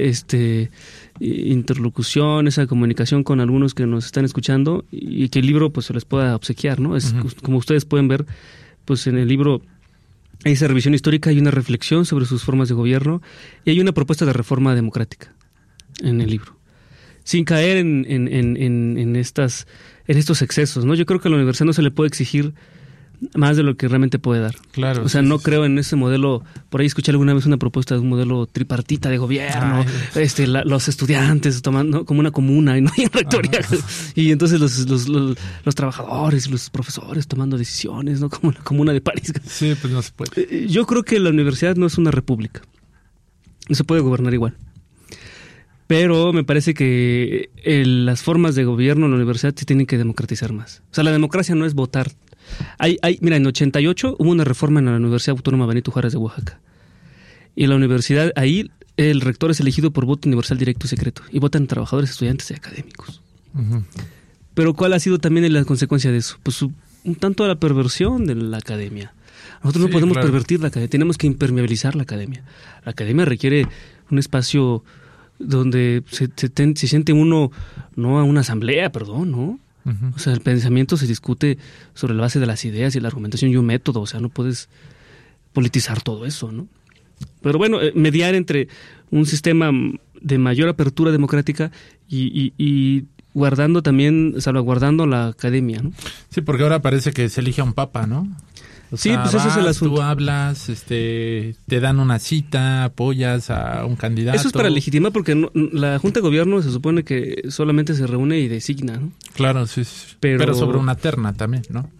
interlocución, esa comunicación con algunos que nos están escuchando y que el libro pues se les pueda obsequiar, ¿no? Es como ustedes pueden ver, pues en el libro hay esa revisión histórica, hay una reflexión sobre sus formas de gobierno y hay una propuesta de reforma democrática en el libro, sin caer en estos excesos, ¿no? Yo creo que a la universidad no se le puede exigir más de lo que realmente puede dar. Claro. O sea, no creo en ese modelo. Por ahí escuché alguna vez una propuesta de un modelo tripartita de gobierno, los estudiantes tomando, ¿no? Como una comuna, ¿no? Y en rectoría. Y entonces los trabajadores y los profesores tomando decisiones, ¿no? Como la comuna de París. Sí, pues no se puede. Yo creo que la universidad no es una república. No se puede gobernar igual. Pero me parece que las formas de gobierno en la universidad se tienen que democratizar más. O sea, la democracia no es votar. Mira, en 88 hubo una reforma en la Universidad Autónoma Benito Juárez de Oaxaca. Y en la universidad, ahí el rector es elegido por voto universal directo y secreto. Y votan trabajadores, estudiantes y académicos. Uh-huh. Pero ¿cuál ha sido también la consecuencia de eso? Pues un tanto a la perversión de la academia. Nosotros no podemos pervertir la academia, tenemos que impermeabilizar la academia. La academia requiere un espacio donde se siente uno, no a una asamblea, ¿no? Uh-huh. O sea, el pensamiento se discute sobre la base de las ideas y la argumentación y un método. O sea, no puedes politizar todo eso, ¿no? Pero bueno, mediar entre un sistema de mayor apertura democrática y guardando también, salvaguardando la academia, ¿no? Sí, porque ahora parece que se elige a un papa, ¿no? Sí, pues ese es el asunto. Tú hablas, te dan una cita, apoyas a un candidato. Eso es para legitimar, porque la Junta de Gobierno se supone que solamente se reúne y designa, ¿no? Claro, sí. Pero sobre una terna también, ¿no?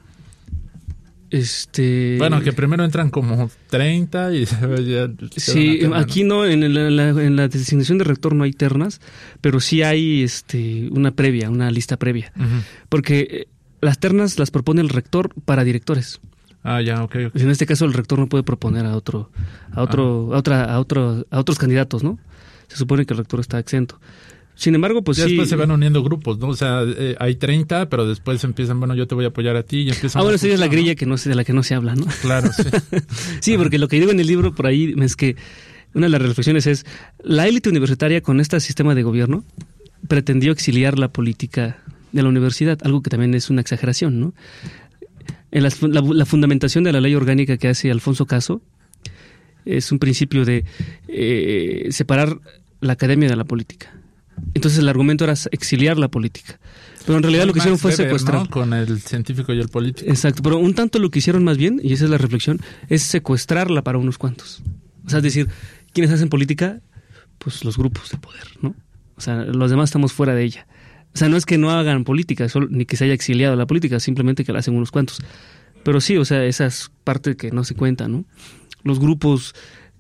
Bueno, que primero entran como 30 y ya... Sí, terna, aquí no, en la designación de rector no hay ternas, pero sí hay una lista previa. Uh-huh. Porque las ternas las propone el rector para directores. Ah, ya, okay. En este caso el rector no puede proponer a otros candidatos, ¿no? Se supone que el rector está exento. Sin embargo, pues después sí, se van uniendo grupos, ¿no? O sea, hay 30, pero después empiezan, bueno, yo te voy a apoyar a ti y empiezan. Bueno, esa es la grilla, ¿no? De la que no se habla, ¿no? Claro, sí. Sí, porque lo que digo en el libro por ahí es que una de las reflexiones es la élite universitaria con este sistema de gobierno pretendió exiliar la política de la universidad, algo que también es una exageración, ¿no? En la fundamentación de la ley orgánica que hace Alfonso Caso es un principio de separar la academia de la política. Entonces el argumento era exiliar la política. Pero en realidad lo que hicieron fue secuestrar. ¿No? Con el científico y el político. Exacto, pero un tanto lo que hicieron más bien, y esa es la reflexión, es secuestrarla para unos cuantos. O sea, es decir, ¿quiénes hacen política? Pues los grupos de poder, ¿no? O sea, los demás estamos fuera de ella. O sea, no es que no hagan política, ni que se haya exiliado la política, simplemente que la hacen unos cuantos. Pero sí, o sea, esa es parte que no se cuenta, ¿no? Los grupos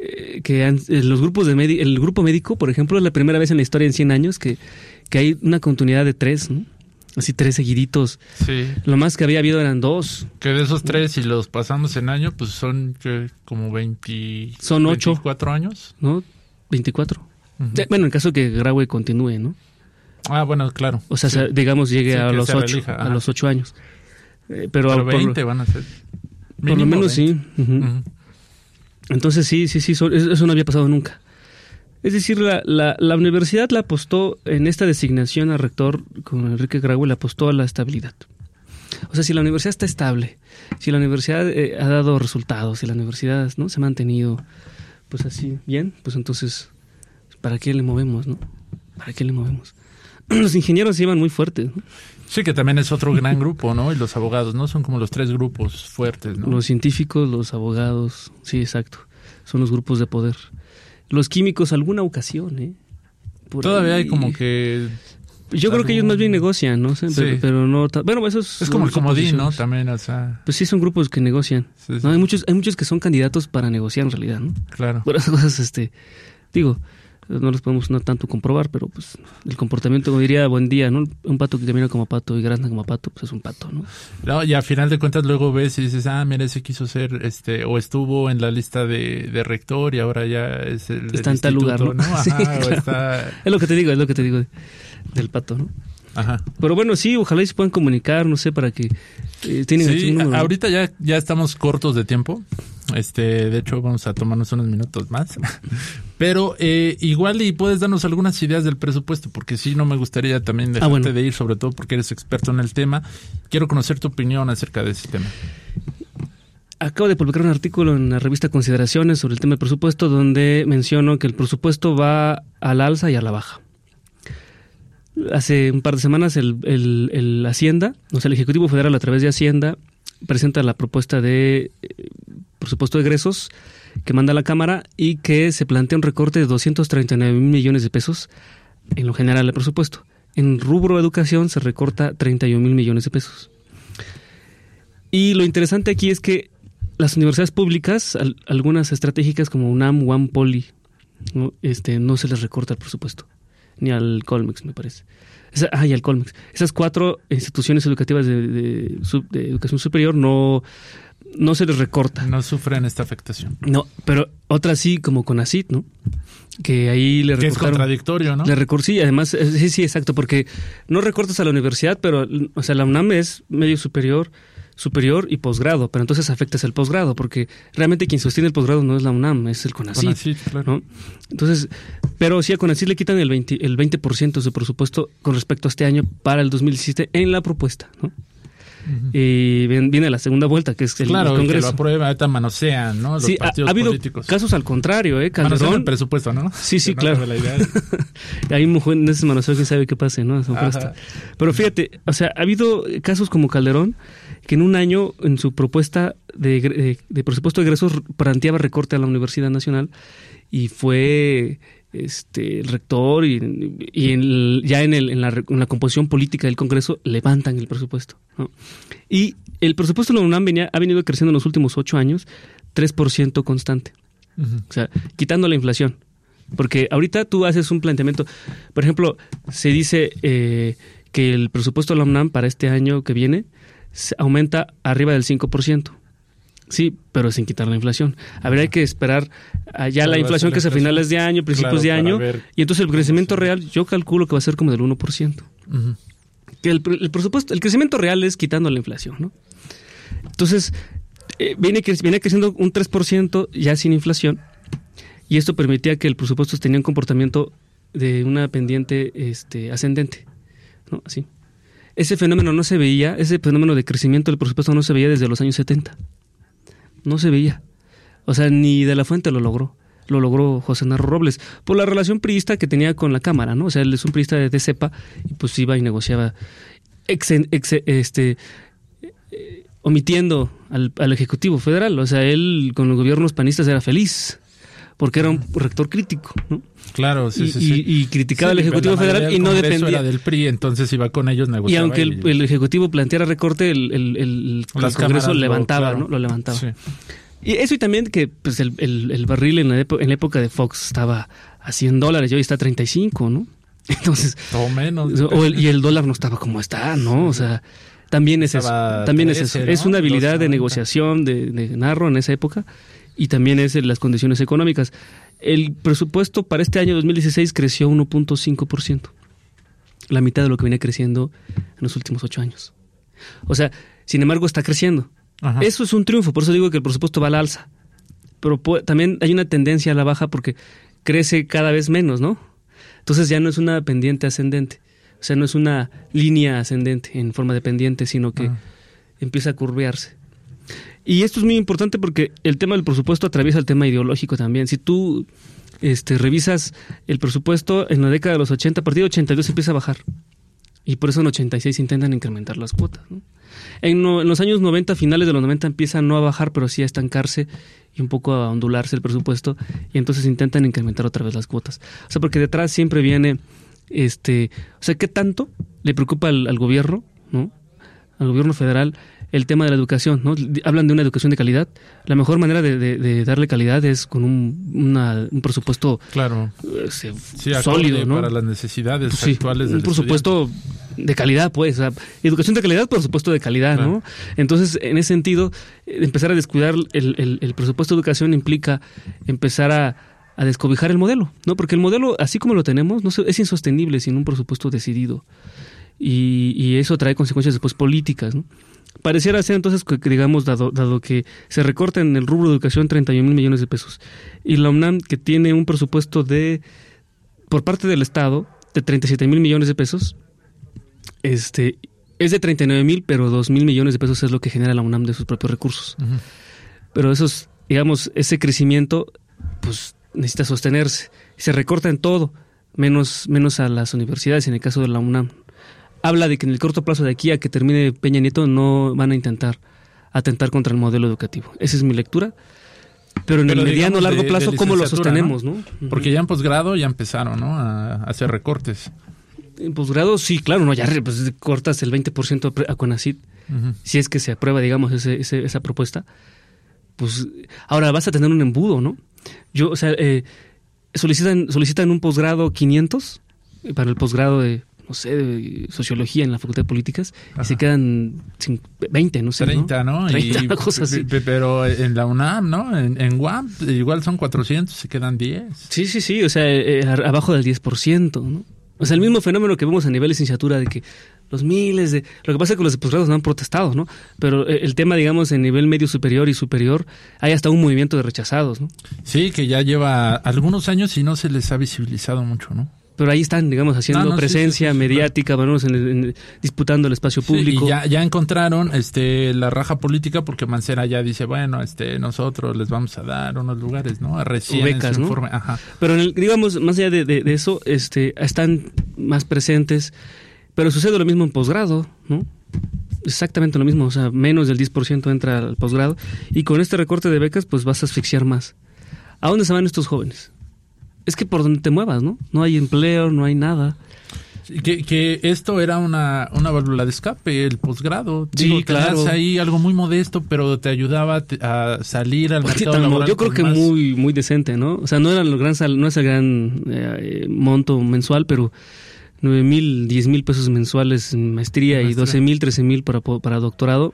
el grupo médico, por ejemplo, es la primera vez en la historia en 100 años que hay una continuidad de 3, ¿no? Así 3 seguiditos. Sí. Lo más que había habido eran 2. Que de esos 3, si los pasamos en año, pues son como 20... Son 8. 24 años. ¿No? 24. Uh-huh. Bueno, en caso que Graue continúe, ¿no? Ah, bueno, claro. O sea, sí, digamos, llegue a los 8, a los 8 años. Pero 20 van a ser. Mínimo por lo menos 20. Sí. Uh-huh. Uh-huh. Entonces sí, eso no había pasado nunca. Es decir, la universidad la apostó en esta designación a rector con Enrique Graue, le apostó a la estabilidad. O sea, si la universidad está estable, si la universidad ha dado resultados, si la universidad, ¿no?, se ha mantenido pues así bien, pues entonces, ¿para qué le movemos, no? ¿Para qué le movemos? Los ingenieros se llevan muy fuertes, ¿no? Sí, que también es otro gran grupo, ¿no? Y los abogados, ¿no? Son como los 3 grupos fuertes, ¿no? Los científicos, los abogados, sí, exacto. Son los grupos de poder. Los químicos, alguna ocasión, ¿eh? Todavía hay como que... Yo creo que ellos más bien negocian, ¿no? Pero, sí. pero no... Bueno, eso es como el comodín, ¿no? También, o sea... Pues sí, son grupos que negocian. Sí, sí. ¿No? Hay muchos que son candidatos para negociar en realidad, ¿no? Claro. Por esas cosas, digo... No los podemos no tanto comprobar, pero pues el comportamiento, como diría Buen Día, ¿no? Un pato que camina como pato y grazna como pato, pues es un pato, ¿no? No, y a final de cuentas luego ves y dices, mira, ese quiso ser, o estuvo en la lista de rector y ahora ya es el está en tal lugar, ¿no? Ajá, sí, claro. Está... Es lo que te digo del pato, ¿no? Ajá. Pero bueno, sí, ojalá y se puedan comunicar, no sé, para que tienen sí, un número, ¿no? Ahorita ya estamos cortos de tiempo. De hecho, vamos a tomarnos unos minutos más. Pero igual y puedes darnos algunas ideas del presupuesto, porque sí, no me gustaría también dejarte de ir, sobre todo porque eres experto en el tema. Quiero conocer tu opinión acerca de ese tema. Acabo de publicar un artículo en la revista Consideraciones sobre el tema del presupuesto, donde menciono que el presupuesto va al alza y a la baja. Hace un par de semanas el Hacienda, o sea, el Ejecutivo Federal a través de Hacienda presenta la propuesta de presupuesto de egresos que manda a la Cámara y que se plantea un recorte de 239 mil millones de pesos en lo general del presupuesto. En rubro educación se recorta 31 mil millones de pesos. Y lo interesante aquí es que las universidades públicas, algunas estratégicas como UNAM, UAM, Poli, no se les recorta el presupuesto. Ni al Colmex, me parece. Y al Colmex. Esas 4 instituciones educativas de educación superior no se les recorta. No sufren esta afectación. No, pero otras sí, como CONACYT, ¿no? Que ahí le recortaron. Que es contradictorio, ¿no? Sí, además, sí, exacto, porque no recortas a la universidad, pero, o sea, la UNAM es medio superior y posgrado, pero entonces afectas el posgrado, porque realmente quien sostiene el posgrado no es la UNAM, es el CONACYT, claro. ¿no? Entonces, pero sí a CONACYT le quitan el 20% de su presupuesto con respecto a este año para el 2017 en la propuesta, ¿no? Uh-huh. Y viene la segunda vuelta, que es el Congreso. Que lo aprueba, ahorita manosean, ¿no? Los partidos ha habido políticos. Casos al contrario, Calderón. Manosean el presupuesto, ¿no? Sí, claro. Ahí en ese manoseo quién sabe qué pase, ¿no? Pero fíjate, o sea, ha habido casos como Calderón, que en un año, en su propuesta de presupuesto de egresos, planteaba recorte a la Universidad Nacional y fue el rector y en la composición política del Congreso levantan el presupuesto, ¿no? Y el presupuesto de la UNAM ha venido creciendo en los últimos 8 años 3% constante. Uh-huh. O sea, quitando la inflación. Porque ahorita tú haces un planteamiento, por ejemplo, se dice que el presupuesto de la UNAM para este año que viene aumenta arriba del 5%. Sí, pero sin quitar la inflación. Habría que esperar allá la inflación que es a finales de año, principios de año, y entonces el crecimiento real yo calculo que va a ser como del 1%. Uh-huh. Que el presupuesto, el crecimiento real es quitando la inflación, ¿no? Entonces, viene creciendo un 3% ya sin inflación, y esto permitía que el presupuesto tenía un comportamiento de una pendiente ascendente, ¿no? Así. Ese fenómeno no se veía, ese fenómeno de crecimiento del presupuesto no se veía desde los años 70. No se veía. O sea, ni De la Fuente lo logró. Lo logró José Narro Robles, por la relación priista que tenía con la Cámara, ¿no? O sea, él es un priista de cepa y pues iba y negociaba omitiendo al Ejecutivo Federal. O sea, él con los gobiernos panistas era feliz, porque era un rector crítico, ¿no? Claro, sí. Y criticaba al Ejecutivo Federal y no dependía. Era del PRI, entonces iba con ellos, negociaba. Y aunque el Ejecutivo planteara recorte, el Congreso levantaba, ¿no? Lo levantaba. Sí. Y eso, y también que pues el barril en la época de Fox estaba a $100 y hoy está a 35, ¿no? Entonces, o menos. Y el dólar no estaba como está, ¿no? O sea, también es eso. También 13, es eso. ¿No? Es una habilidad 290. De negociación de Narro en esa época. Y también es las condiciones económicas. El presupuesto para este año 2016 creció 1.5%. La mitad de lo que venía creciendo en los últimos 8 años. O sea, sin embargo, está creciendo. Ajá. Eso es un triunfo, por eso digo que el presupuesto va al alza. pero también hay una tendencia a la baja porque crece cada vez menos, ¿no? Entonces ya no es una pendiente ascendente, o sea, no es una línea ascendente en forma de pendiente, sino que empieza a curvearse. Y esto es muy importante porque el tema del presupuesto atraviesa el tema ideológico también. Si tú revisas el presupuesto en la década de los 80, a partir de 82 empieza a bajar. Y por eso en 86 intentan incrementar las cuotas, ¿no? En los años 90, finales de los 90, empieza no a bajar, pero sí a estancarse y un poco a ondularse el presupuesto, y entonces intentan incrementar otra vez las cuotas. O sea, porque detrás siempre viene, o sea, ¿qué tanto le preocupa al gobierno, ¿no? Al gobierno federal el tema de la educación, ¿no? Hablan de una educación de calidad. La mejor manera de darle calidad es con un presupuesto, claro, sólido, ¿no? Para las necesidades actuales del un presupuesto de calidad, pues. O sea, educación de calidad, presupuesto de calidad, claro, ¿no? Entonces, en ese sentido, empezar a descuidar el presupuesto de educación implica empezar a descobijar el modelo, ¿no? Porque el modelo, así como lo tenemos, es insostenible sin un presupuesto decidido. Y eso trae consecuencias después políticas, ¿no? Pareciera ser entonces que, digamos, dado que se recorta en el rubro de educación 31,000 millones de pesos, y la UNAM, que tiene un presupuesto por parte del Estado de 37,000 millones de pesos, es de 39,000, pero 2,000 millones de pesos es lo que genera la UNAM de sus propios recursos. Uh-huh. Pero ese crecimiento pues necesita sostenerse. Se recorta en todo, menos a las universidades, en el caso de la UNAM. Habla de que en el corto plazo, de aquí a que termine Peña Nieto, no van a intentar atentar contra el modelo educativo. Esa es mi lectura. Pero en el mediano, largo plazo, ¿cómo lo sostenemos, no? Porque ya en posgrado ya empezaron, ¿no?, a hacer recortes. En posgrado, sí, claro, no, ya pues, cortas el 20% a CONACYT, uh-huh, si es que se aprueba, digamos, esa propuesta. Pues ahora vas a tener un embudo, ¿no? Solicitan un posgrado 500 para el posgrado de, no sé, de sociología en la Facultad de Políticas, ajá, y se quedan 20, no sé, 30, ¿no? 30, cosas así. Pero en la UNAM, ¿no? En UAM igual son 400, se quedan 10. Sí, o sea, abajo del 10%, ¿no? O sea, el mismo fenómeno que vemos a nivel de licenciatura, de que los miles de... Lo que pasa es que los de posgrados no han protestado, ¿no? Pero el tema, digamos, en nivel medio superior y superior, hay hasta un movimiento de rechazados, ¿no? Sí, que ya lleva algunos años y no se les ha visibilizado mucho, ¿no? Pero ahí están, digamos, haciendo presencia mediática, claro, disputando el espacio público. Sí, y ya encontraron la raja política, porque Mancera ya dice, bueno, nosotros les vamos a dar unos lugares, ¿no? Recién becas, en su ¿no? informe. Ajá. Pero digamos, más allá de eso, están más presentes, pero sucede lo mismo en posgrado, ¿no? Exactamente lo mismo, o sea, menos del 10% entra al posgrado, y con este recorte de becas, pues vas a asfixiar más. ¿A dónde se van estos jóvenes? Es que por donde te muevas, ¿no? No hay empleo, no hay nada. Que esto era una válvula de escape, el posgrado. Sí, digo, claro. Ahí algo muy modesto, pero te ayudaba a salir al mercado laboral. Yo creo que muy, muy decente, ¿no? O sea, no es el gran monto mensual, pero 9,000, 10,000 pesos mensuales en maestría y 12,000, 13,000 para doctorado,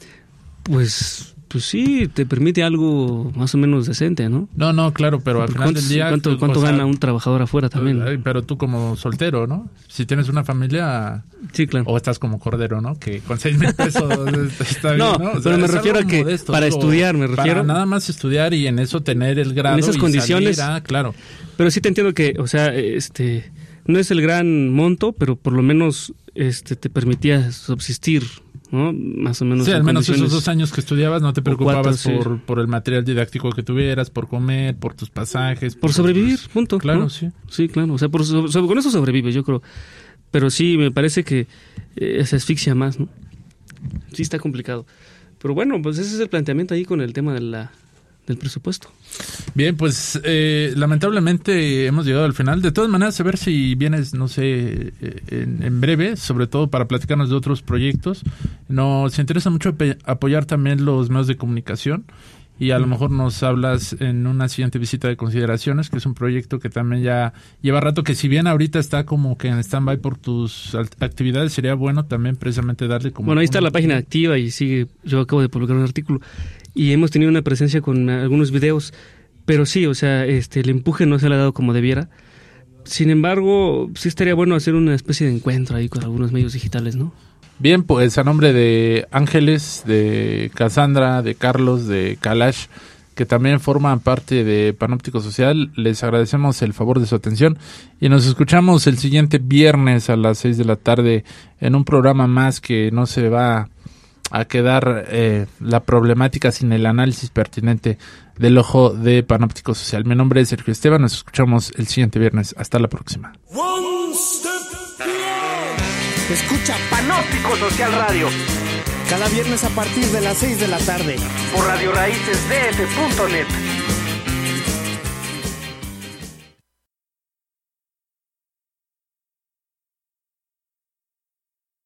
pues sí, te permite algo más o menos decente, ¿no? No, claro, pero al final del día... ¿Cuánto gana un trabajador afuera también? Pero tú como soltero, ¿no? Si tienes una familia... Sí, claro. O estás como Cordero, ¿no? Que con 6,000 pesos está bien, ¿no? O sea, pero me refiero a que modesto, para estudiar, Para nada más estudiar y en eso tener el grado. En esas condiciones... Salir, claro. Pero sí te entiendo que, o sea, no es el gran monto, pero por lo menos te permitía subsistir, ¿no? Más o menos. Sí, al menos esos 2 años que estudiabas no te preocupabas 4, por el material didáctico que tuvieras, por comer, por tus pasajes. Por sobrevivir, punto. Claro, ¿no? sí. Sí, claro. O sea, con eso sobrevives, yo creo. Pero sí, me parece que se asfixia más, ¿no? Sí está complicado. Pero bueno, pues ese es el planteamiento ahí con el tema del presupuesto. Bien, pues lamentablemente hemos llegado al final. De todas maneras, a ver si vienes, no sé, en breve, sobre todo para platicarnos de otros proyectos. Nos interesa mucho apoyar también los medios de comunicación, y a lo mejor nos hablas en una siguiente visita de consideraciones, que es un proyecto que también ya lleva rato, que si bien ahorita está como que en stand-by por tus actividades, sería bueno también precisamente darle como... Bueno, ahí está la página activa y sigue. Yo acabo de publicar un artículo y hemos tenido una presencia con algunos videos, pero sí, o sea, el empuje no se le ha dado como debiera. Sin embargo, sí estaría bueno hacer una especie de encuentro ahí con algunos medios digitales, ¿no? Bien, pues a nombre de Ángeles, de Cassandra, de Carlos, de Kalash, que también forman parte de Panóptico Social. Les agradecemos el favor de su atención y nos escuchamos el siguiente viernes a las 6 de la tarde en un programa más que no se va a quedar la problemática sin el análisis pertinente del ojo de Panóptico Social. Mi nombre es Sergio Esteban, nos escuchamos el siguiente viernes. Hasta la próxima. Escucha Panóptico Social Radio cada viernes a partir de las 6 de la tarde por Radio Raíces DF.net.